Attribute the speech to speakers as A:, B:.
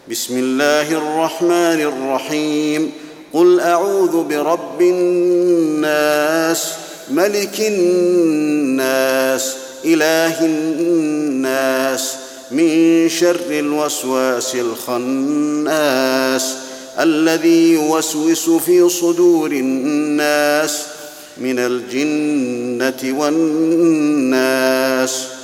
A: بسم الله الرحمن الرحيم. قل أعوذ برب الناس، ملك الناس، إله الناس، من شر الوسواس الخناس الذي يوسوس في صدور الناس من الجنة والناس.